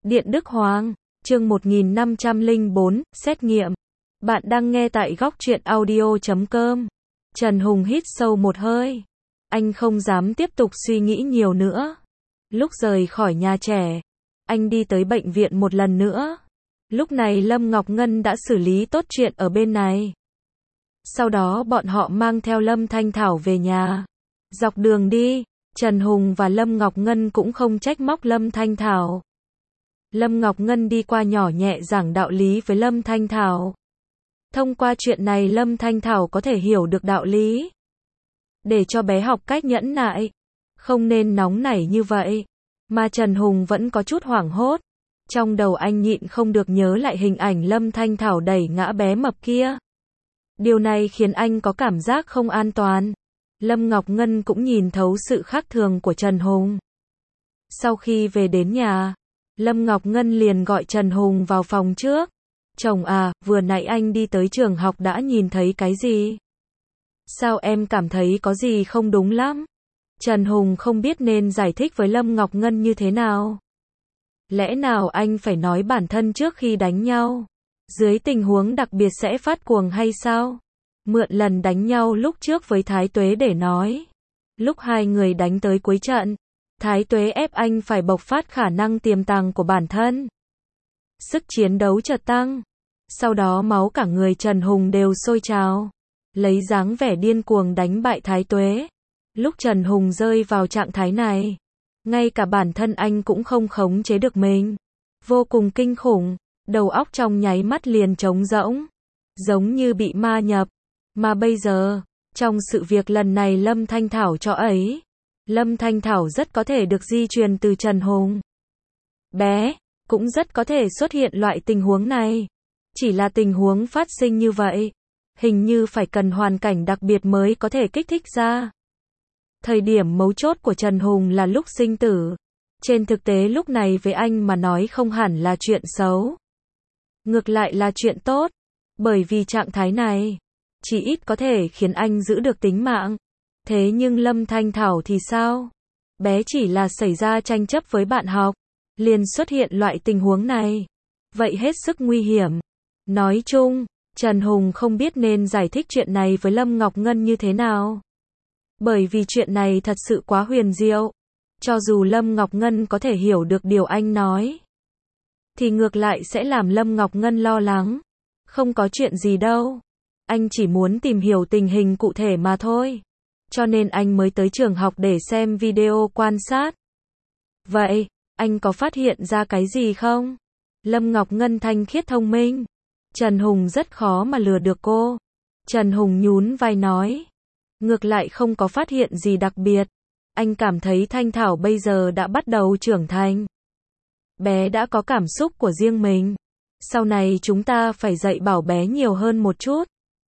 Điện Đức Hoàng, chương 1504, xét nghiệm. Bạn đang nghe tại góc truyện audio.com. Trần Hùng hít sâu một hơi. Anh không dám tiếp tục suy nghĩ nhiều nữa. Lúc rời khỏi nhà trẻ, anh đi tới bệnh viện một lần nữa. Lúc này Lâm Ngọc Ngân đã xử lý tốt chuyện ở bên này. Sau đó bọn họ mang theo Lâm Thanh Thảo về nhà. Dọc đường đi, Trần Hùng và Lâm Ngọc Ngân cũng không trách móc Lâm Thanh Thảo. Lâm Ngọc Ngân đi qua nhỏ nhẹ giảng đạo lý với Lâm Thanh Thảo. Thông qua chuyện này Lâm Thanh Thảo có thể hiểu được đạo lý. Để cho bé học cách nhẫn nại. Không nên nóng nảy như vậy. Mà Trần Hùng vẫn có chút hoảng hốt. Trong đầu anh nhịn không được nhớ lại hình ảnh Lâm Thanh Thảo đẩy ngã bé mập kia. Điều này khiến anh có cảm giác không an toàn. Lâm Ngọc Ngân cũng nhìn thấu sự khác thường của Trần Hùng. Sau khi về đến nhà, Lâm Ngọc Ngân liền gọi Trần Hùng vào phòng trước. Chồng à, vừa nãy anh đi tới trường học đã nhìn thấy cái gì? Sao em cảm thấy có gì không đúng lắm? Trần Hùng không biết nên giải thích với Lâm Ngọc Ngân như thế nào. Lẽ nào anh phải nói bản thân trước khi đánh nhau? Dưới tình huống đặc biệt sẽ phát cuồng hay sao? Mượn lần đánh nhau lúc trước với Thái Tuế để nói. Lúc hai người đánh tới cuối trận, Thái Tuế ép anh phải bộc phát khả năng tiềm tàng của bản thân. Sức chiến đấu chợt tăng. Sau đó máu cả người Trần Hùng đều sôi trào. Lấy dáng vẻ điên cuồng đánh bại Thái Tuế. Lúc Trần Hùng rơi vào trạng thái này, ngay cả bản thân anh cũng không khống chế được mình. Vô cùng kinh khủng, đầu óc trong nháy mắt liền trống rỗng. Giống như bị ma nhập. Mà bây giờ, trong sự việc lần này Lâm Thanh Thảo cho ấy, Lâm Thanh Thảo rất có thể được di truyền từ Trần Hùng. Bé, cũng rất có thể xuất hiện loại tình huống này. Chỉ là tình huống phát sinh như vậy, hình như phải cần hoàn cảnh đặc biệt mới có thể kích thích ra. Thời điểm mấu chốt của Trần Hùng là lúc sinh tử. Trên thực tế lúc này với anh mà nói không hẳn là chuyện xấu. Ngược lại là chuyện tốt. Bởi vì trạng thái này, chỉ ít có thể khiến anh giữ được tính mạng. Thế nhưng Lâm Thanh Thảo thì sao? Bé chỉ là xảy ra tranh chấp với bạn học, liền xuất hiện loại tình huống này. Vậy hết sức nguy hiểm. Nói chung, Trần Hùng không biết nên giải thích chuyện này với Lâm Ngọc Ngân như thế nào. Bởi vì chuyện này thật sự quá huyền diệu. Cho dù Lâm Ngọc Ngân có thể hiểu được điều anh nói, thì ngược lại sẽ làm Lâm Ngọc Ngân lo lắng. Không có chuyện gì đâu. Anh chỉ muốn tìm hiểu tình hình cụ thể mà thôi. Cho nên anh mới tới trường học để xem video quan sát. Vậy, anh có phát hiện ra cái gì không? Lâm Ngọc Ngân thanh khiết thông minh. Trần Hùng rất khó mà lừa được cô. Trần Hùng nhún vai nói. Ngược lại không có phát hiện gì đặc biệt. Anh cảm thấy Thanh Thảo bây giờ đã bắt đầu trưởng thành. Bé đã có cảm xúc của riêng mình. Sau này chúng ta phải dạy bảo bé nhiều hơn một chút.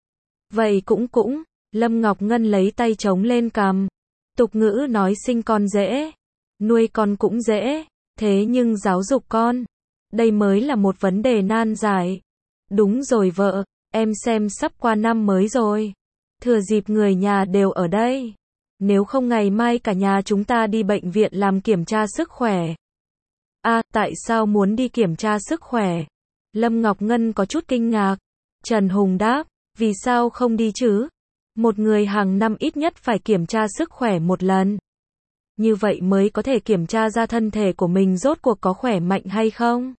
Vậy cũng, Lâm Ngọc Ngân lấy tay chống lên cằm. Tục ngữ nói sinh con dễ, nuôi con cũng dễ, thế nhưng giáo dục con, đây mới là một vấn đề nan giải. Đúng rồi vợ, em xem sắp qua năm mới rồi. Thừa dịp người nhà đều ở đây. Nếu không ngày mai cả nhà chúng ta đi bệnh viện làm kiểm tra sức khỏe. À, tại sao muốn đi kiểm tra sức khỏe? Lâm Ngọc Ngân có chút kinh ngạc. Trần Hùng đáp, vì sao không đi chứ? Một người hàng năm ít nhất phải kiểm tra sức khỏe một lần. Như vậy mới có thể kiểm tra ra thân thể của mình rốt cuộc có khỏe mạnh hay không.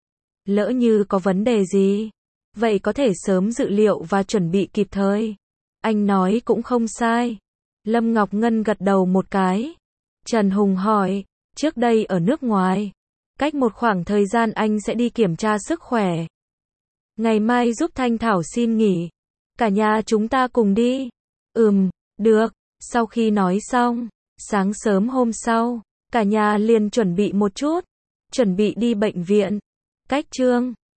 Lỡ như có vấn đề gì, vậy có thể sớm dự liệu và chuẩn bị kịp thời. Anh nói cũng không sai. Lâm Ngọc Ngân gật đầu một cái. Trần Hùng hỏi, trước đây ở nước ngoài, cách một khoảng thời gian anh sẽ đi kiểm tra sức khỏe. Ngày mai giúp Thanh Thảo xin nghỉ. Cả nhà chúng ta cùng đi. Được. Sau khi nói xong, sáng sớm hôm sau, cả nhà liền chuẩn bị một chút. Chuẩn bị đi bệnh viện. Cách Trương